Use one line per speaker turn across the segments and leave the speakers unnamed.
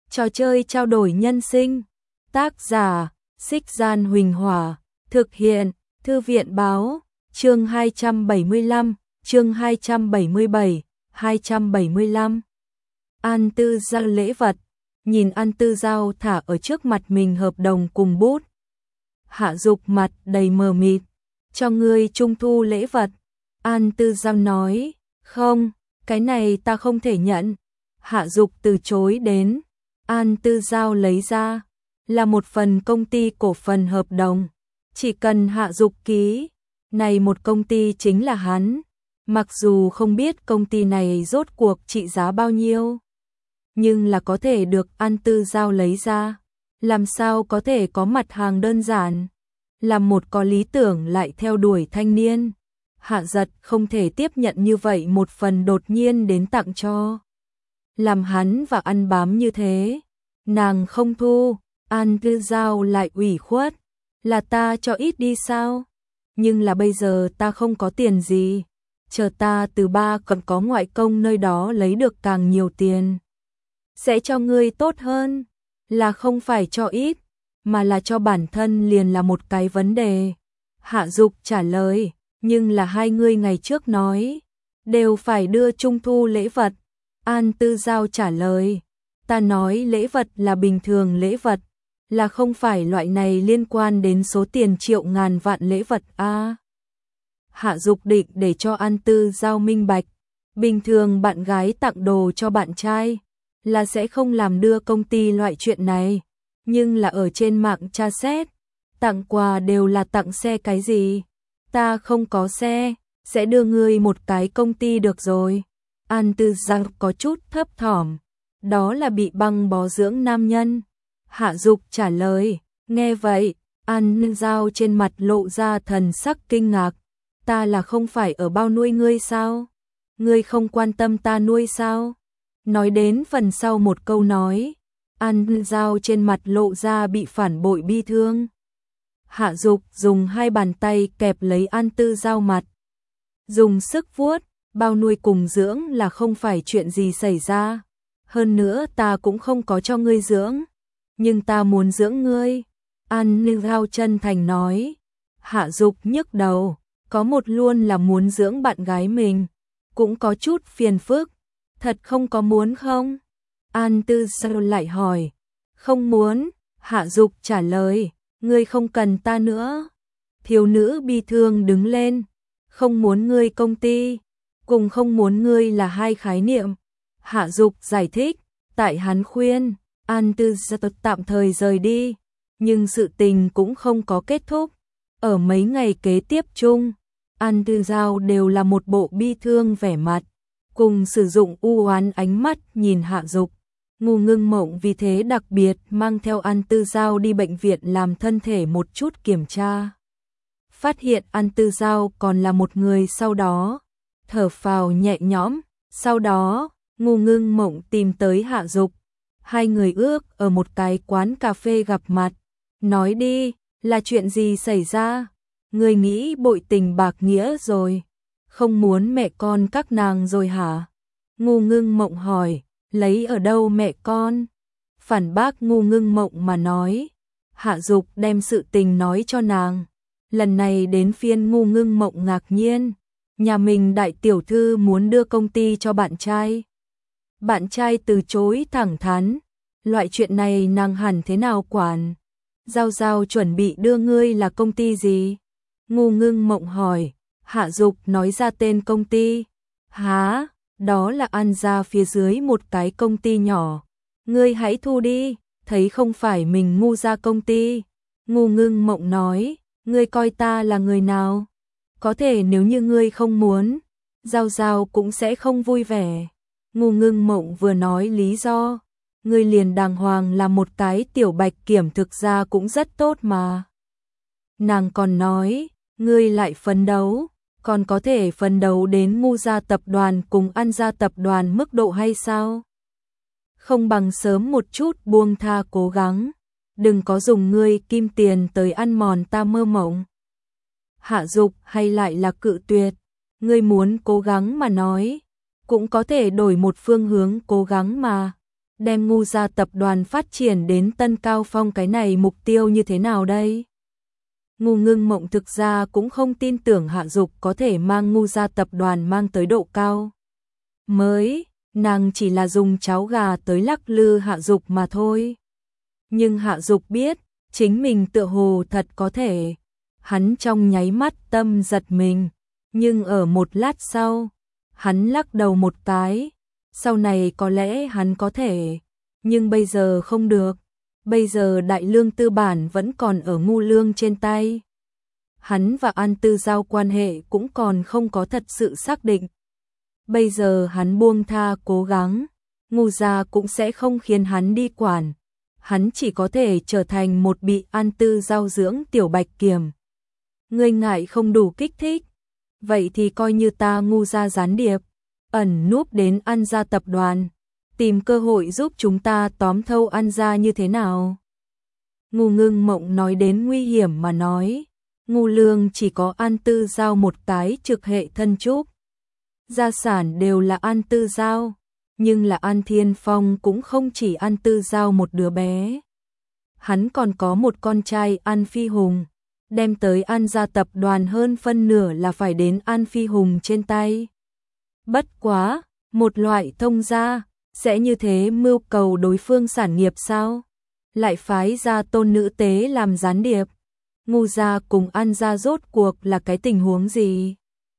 Trò chơi trao đổi nhân sinh. Tác giả, Xích Gian Huỳnh Hỏa. Thực hiện, Thư viện Báo. Chương 275, chương 277, 275. An Tư Giao lễ vật. Nhìn An Tư Giao thả ở trước mặt mình hợp đồng cùng bút. Hạ Dục mặt đầy mờ mịt. Cho ngươi trung thu lễ vật. An Tư Giao nói, không, cái này ta không thể nhận. Hạ Dục từ chối đến. An Tư Giao lấy ra, là một phần công ty cổ phần hợp đồng. Chỉ cần Hạ Dục ký, này một công ty chính là hắn. Mặc dù không biết công ty này rốt cuộc trị giá bao nhiêu, nhưng là có thể được An Tư Giao lấy ra. Làm sao có thể có mặt hàng đơn giản. Là một có lý tưởng lại theo đuổi thanh niên, Hạ Giật không thể tiếp nhận như vậy một phần đột nhiên đến tặng cho. Làm hắn và ăn bám như thế, nàng không thu. An Tư Giao lại ủy khuất, là ta cho ít đi sao? Nhưng là bây giờ ta không có tiền gì, chờ ta từ ba còn có ngoại công nơi đó lấy được càng nhiều tiền, sẽ cho ngươi tốt hơn. Là không phải cho ít, mà là cho bản thân liền là một cái vấn đề. Hạ Dục trả lời, nhưng là hai ngươi ngày trước nói, đều phải đưa trung thu lễ vật. An Tư Giao trả lời, ta nói lễ vật là bình thường lễ vật, là không phải loại này liên quan đến số tiền triệu ngàn vạn lễ vật a. Hạ Dục định để cho An Tư Giao minh bạch, bình thường bạn gái tặng đồ cho bạn trai là sẽ không làm đưa công ty loại chuyện này, nhưng là ở trên mạng tra xét, tặng quà đều là tặng xe cái gì. Ta không có xe, sẽ đưa ngươi một cái công ty được rồi. An Tư Giao có chút thấp thỏm, đó là bị băng bó dưỡng nam nhân. Hạ Dục trả lời, nghe vậy, An Tư Giao trên mặt lộ ra thần sắc kinh ngạc. Ta là không phải ở bao nuôi ngươi sao? Ngươi không quan tâm ta nuôi sao? Nói đến phần sau một câu nói, An Tư Giao trên mặt lộ ra bị phản bội bi thương. Hạ Dục dùng hai bàn tay kẹp lấy An Tư Giao mặt, dùng sức vuốt. Bao nuôi cùng dưỡng là không phải chuyện gì xảy ra. Hơn nữa ta cũng không có cho ngươi dưỡng, nhưng ta muốn dưỡng ngươi. An Tư Giao chân thành nói. Hạ Dục nhức đầu, có một luôn là muốn dưỡng bạn gái mình, cũng có chút phiền phức. Thật không có muốn không? An Tư Giao lại hỏi. Không muốn. Hạ Dục trả lời, ngươi không cần ta nữa. Thiếu nữ bi thương đứng lên, không muốn ngươi công ty, cùng không muốn ngươi là hai khái niệm. Hạ Dục giải thích, tại hắn khuyên An Tư Giao tạm thời rời đi, nhưng sự tình cũng không có kết thúc. Ở mấy ngày kế tiếp chung, An Tư Giao đều là một bộ bi thương vẻ mặt, cùng sử dụng u oán ánh mắt nhìn Hạ Dục. Ngô Ngưng Mộng vì thế đặc biệt mang theo An Tư Giao đi bệnh viện làm thân thể một chút kiểm tra. Phát hiện An Tư Giao còn là một người, sau đó thở phào nhẹ nhõm. Sau đó, Ngô Ngưng Mộng tìm tới Hạ Dục. Hai người ước ở một cái quán cà phê gặp mặt. Nói đi, là chuyện gì xảy ra? Người nghĩ bội tình bạc nghĩa rồi, không muốn mẹ con các nàng rồi hả? Ngô Ngưng Mộng hỏi, lấy ở đâu mẹ con? Phản bác Ngô Ngưng Mộng mà nói. Hạ Dục đem sự tình nói cho nàng. Lần này đến phiên Ngô Ngưng Mộng ngạc nhiên. Nhà mình đại tiểu thư muốn đưa công ty cho bạn trai. Bạn trai từ chối thẳng thắn. Loại chuyện này nàng hẳn thế nào quản? Giao Giao chuẩn bị đưa ngươi là công ty gì? Ngô Ngưng Mộng hỏi. Hạ Dục nói ra tên công ty. Hả? Đó là An gia phía dưới một cái công ty nhỏ. Ngươi hãy thu đi, thấy không phải mình ngu ra công ty. Ngô Ngưng Mộng nói, ngươi coi ta là người nào? Có thể nếu như ngươi không muốn, Giao Giao cũng sẽ không vui vẻ. Ngô Ngưng Mộng vừa nói lý do, ngươi liền đàng hoàng là một cái tiểu bạch kiểm thực ra cũng rất tốt mà. Nàng còn nói, ngươi lại phấn đấu, còn có thể phấn đấu đến Ngô gia tập đoàn cùng An gia tập đoàn mức độ hay sao? Không bằng sớm một chút buông tha cố gắng, đừng có dùng ngươi kim tiền tới ăn mòn ta mơ mộng. Hạ Dục hay lại là cự tuyệt, ngươi muốn cố gắng mà nói, cũng có thể đổi một phương hướng cố gắng mà. đem Ngu gia tập đoàn phát triển đến tân cao phong, cái này mục tiêu như thế nào đây? Ngu Ngưng Mộng thực ra cũng không tin tưởng Hạ Dục có thể mang Ngu gia tập đoàn mang tới độ cao mới, nàng chỉ là dùng cháo gà tới lắc lư Hạ Dục mà thôi. Nhưng Hạ Dục biết, chính mình tựa hồ thật có thể. Hắn trong nháy mắt tâm giật mình, nhưng ở một lát sau, hắn lắc đầu một cái. Sau này có lẽ hắn có thể, nhưng bây giờ không được. Bây giờ Đại Lương tư bản vẫn còn ở Ngu Lương trên tay. Hắn và An Tư Giao quan hệ cũng còn không có thật sự xác định. Bây giờ hắn buông tha cố gắng, Ngu gia cũng sẽ không khiến hắn đi quản. Hắn chỉ có thể trở thành một bị An Tư Giao dưỡng tiểu bạch kiểm. Ngươi ngại không đủ kích thích, vậy thì coi như ta Ngu gia gián điệp, ẩn núp đến An gia tập đoàn, tìm cơ hội giúp chúng ta tóm thâu An gia như thế nào? Ngu Ngưng Mộng nói đến nguy hiểm mà nói, Ngu Lương chỉ có An Tư Giao một cái trực hệ thân trúc. Gia sản đều là An Tư Giao, nhưng là An Thiên Phong cũng không chỉ An Tư Giao một đứa bé. Hắn còn có một con trai An Phi Hùng, đem tới An gia tập đoàn hơn phân nửa là phải đến An Phi Hùng trên tay. Bất quá, một loại thông gia, sẽ như thế mưu cầu đối phương sản nghiệp sao? Lại phái ra tôn nữ tế làm gián điệp. Ngu gia cùng An gia rốt cuộc là cái tình huống gì?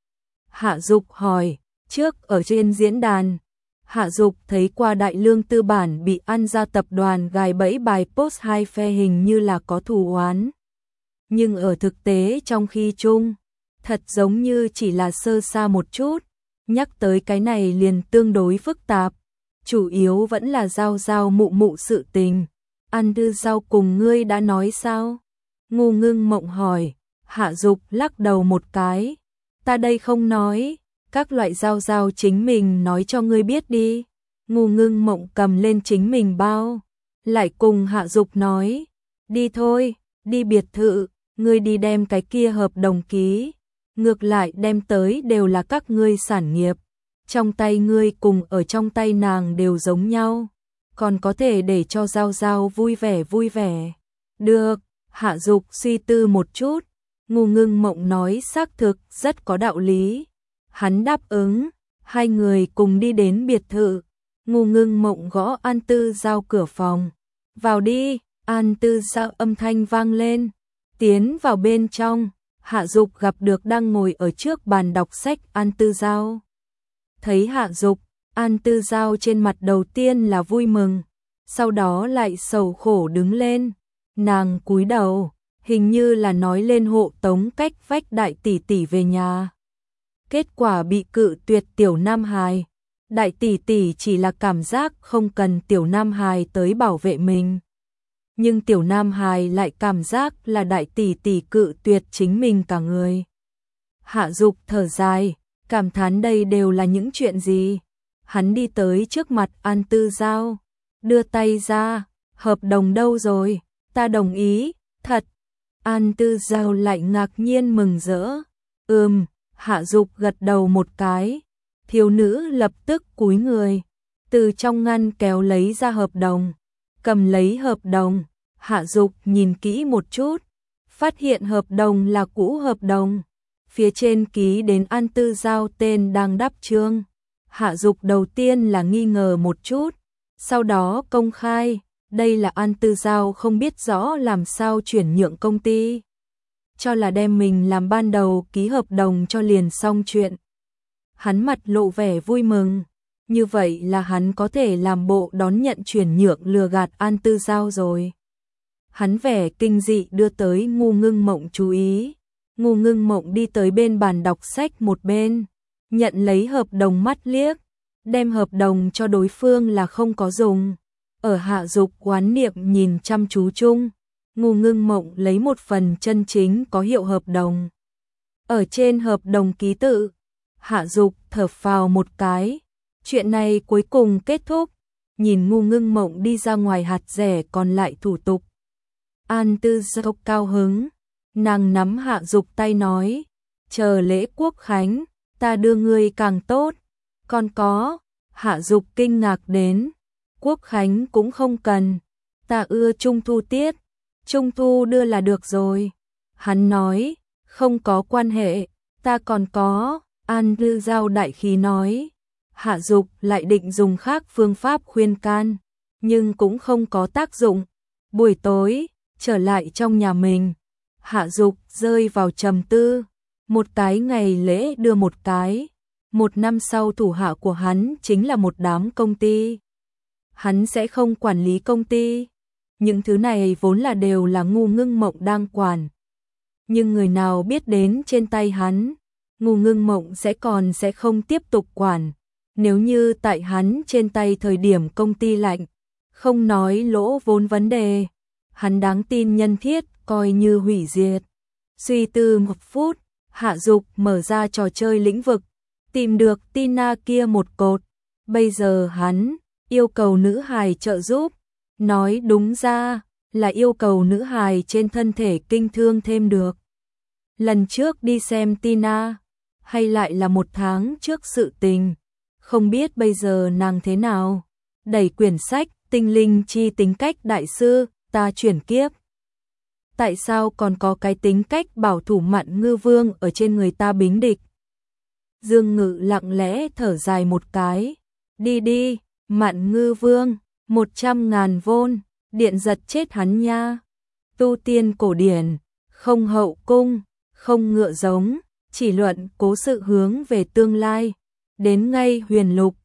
Hạ Dục hỏi, trước ở trên diễn đàn, Hạ Dục thấy qua Đại Lương tư bản bị An gia tập đoàn gài bẫy bài post hai phe hình như là có thù oán. Nhưng ở thực tế trong khi chung, thật giống như chỉ là sơ sa một chút, nhắc tới cái này liền tương đối phức tạp, chủ yếu vẫn là Giao Giao mụ mụ sự tình. An Tư Giao cùng ngươi đã nói sao? Ngu Ngưng Mộng hỏi. Hạ Dục lắc đầu một cái, ta đây không nói, các loại Giao Giao chính mình nói cho ngươi biết đi. Ngu Ngưng Mộng cầm lên chính mình bao, lại cùng Hạ Dục nói, đi thôi, đi biệt thự, ngươi đi đem cái kia hợp đồng ký, ngược lại đem tới đều là các ngươi sản nghiệp, trong tay ngươi cùng ở trong tay nàng đều giống nhau, còn có thể để cho Giao Giao vui vẻ vui vẻ. Được, Hạ Dục suy tư một chút, Ngu Ngưng Mộng nói xác thực rất có đạo lý. Hắn đáp ứng, hai người cùng đi đến biệt thự. Ngu Ngưng Mộng gõ An Tư Giao cửa phòng. Vào đi, An Tư Giao âm thanh vang lên. Tiến vào bên trong, Hạ Dục gặp được đang ngồi ở trước bàn đọc sách An Tư Giao. Thấy Hạ Dục, An Tư Giao trên mặt đầu tiên là vui mừng, sau đó lại sầu khổ đứng lên. Nàng cúi đầu, hình như là nói lên hộ tống cách vách đại tỷ tỷ về nhà. Kết quả bị cự tuyệt tiểu Nam Hài. Đại tỷ tỷ chỉ là cảm giác không cần tiểu Nam Hài tới bảo vệ mình. Nhưng tiểu Nam Hài lại cảm giác là đại tỷ tỷ cự tuyệt chính mình cả người. Hạ Dục thở dài, cảm thán đây đều là những chuyện gì. Hắn đi tới trước mặt An Tư Giao, đưa tay ra, hợp đồng đâu rồi, ta đồng ý, thật. An Tư Giao lại ngạc nhiên mừng rỡ. Hạ Dục gật đầu một cái. Thiếu nữ lập tức cúi người, từ trong ngăn kéo lấy ra hợp đồng, cầm lấy hợp đồng. Hạ Dục nhìn kỹ một chút, phát hiện hợp đồng là cũ hợp đồng, phía trên ký đến An Tư Giao tên đang đắp chương. Hạ Dục đầu tiên là nghi ngờ một chút, sau đó công khai, đây là An Tư Giao không biết rõ làm sao chuyển nhượng công ty, cho là đem mình làm ban đầu ký hợp đồng cho liền xong chuyện. Hắn mặt lộ vẻ vui mừng, như vậy là hắn có thể làm bộ đón nhận chuyển nhượng lừa gạt An Tư Giao rồi. Hắn vẻ kinh dị đưa tới Ngu Ngưng Mộng chú ý. Ngu Ngưng Mộng đi tới bên bàn đọc sách một bên, nhận lấy hợp đồng mắt liếc, đem hợp đồng cho đối phương là không có dùng. Ở Hạ Dục oán niệm nhìn chăm chú chung, Ngu Ngưng Mộng lấy một phần chân chính có hiệu hợp đồng. Ở trên hợp đồng ký tự, Hạ Dục thở phào một cái, chuyện này cuối cùng kết thúc. Nhìn Ngu Ngưng Mộng đi ra ngoài hạt rẻ còn lại thủ tục, An Tư Giao cao hứng, nàng nắm Hạ Dục tay nói, chờ lễ quốc khánh, ta đưa ngươi càng tốt. Còn có, Hạ Dục kinh ngạc đến, Quốc khánh cũng không cần, ta ưa trung thu tiết, trung thu đưa là được rồi. Hắn nói, không có quan hệ, ta còn có. An Lư Giao đại khí nói. Hạ Dục lại định dùng khác phương pháp khuyên can, nhưng cũng không có tác dụng. Buổi tối, trở lại trong nhà mình, Hạ Dục rơi vào trầm tư. Một cái ngày lễ đưa một cái. Một năm sau thủ hạ của hắn chính là một đám công ty. Hắn sẽ không quản lý công ty. Những thứ này vốn là đều là Ngô Ngưng Mộng đang quản. Nhưng người nào biết đến trên tay hắn, Ngô Ngưng Mộng sẽ không tiếp tục quản. Nếu như tại hắn trên tay thời điểm công ty lạnh, không nói lỗ vốn vấn đề, hắn đáng tin nhân thiết coi như hủy diệt. Suy tư một phút, Hạ Dục mở ra trò chơi lĩnh vực, tìm được Tina kia một cột. Bây giờ hắn yêu cầu nữ hài trợ giúp, nói đúng ra là yêu cầu nữ hài trên thân thể kinh thương thêm được. Lần trước đi xem Tina, hay lại là 1 tháng trước sự tình, không biết bây giờ nàng thế nào. Đẩy quyển sách Tinh linh chi tính cách đại sư, ta chuyển kiếp. Tại sao còn có cái tính cách bảo thủ Mạn Ngư Vương ở trên người ta bính địch? Dương Ngự lặng lẽ thở dài một cái. Đi đi, Mạn Ngư Vương, 100.000 vôn, điện giật chết hắn nha. Tu tiên cổ điển, không hậu cung, không ngựa giống, chỉ luận cố sự hướng về tương lai. Đến ngay huyền lục,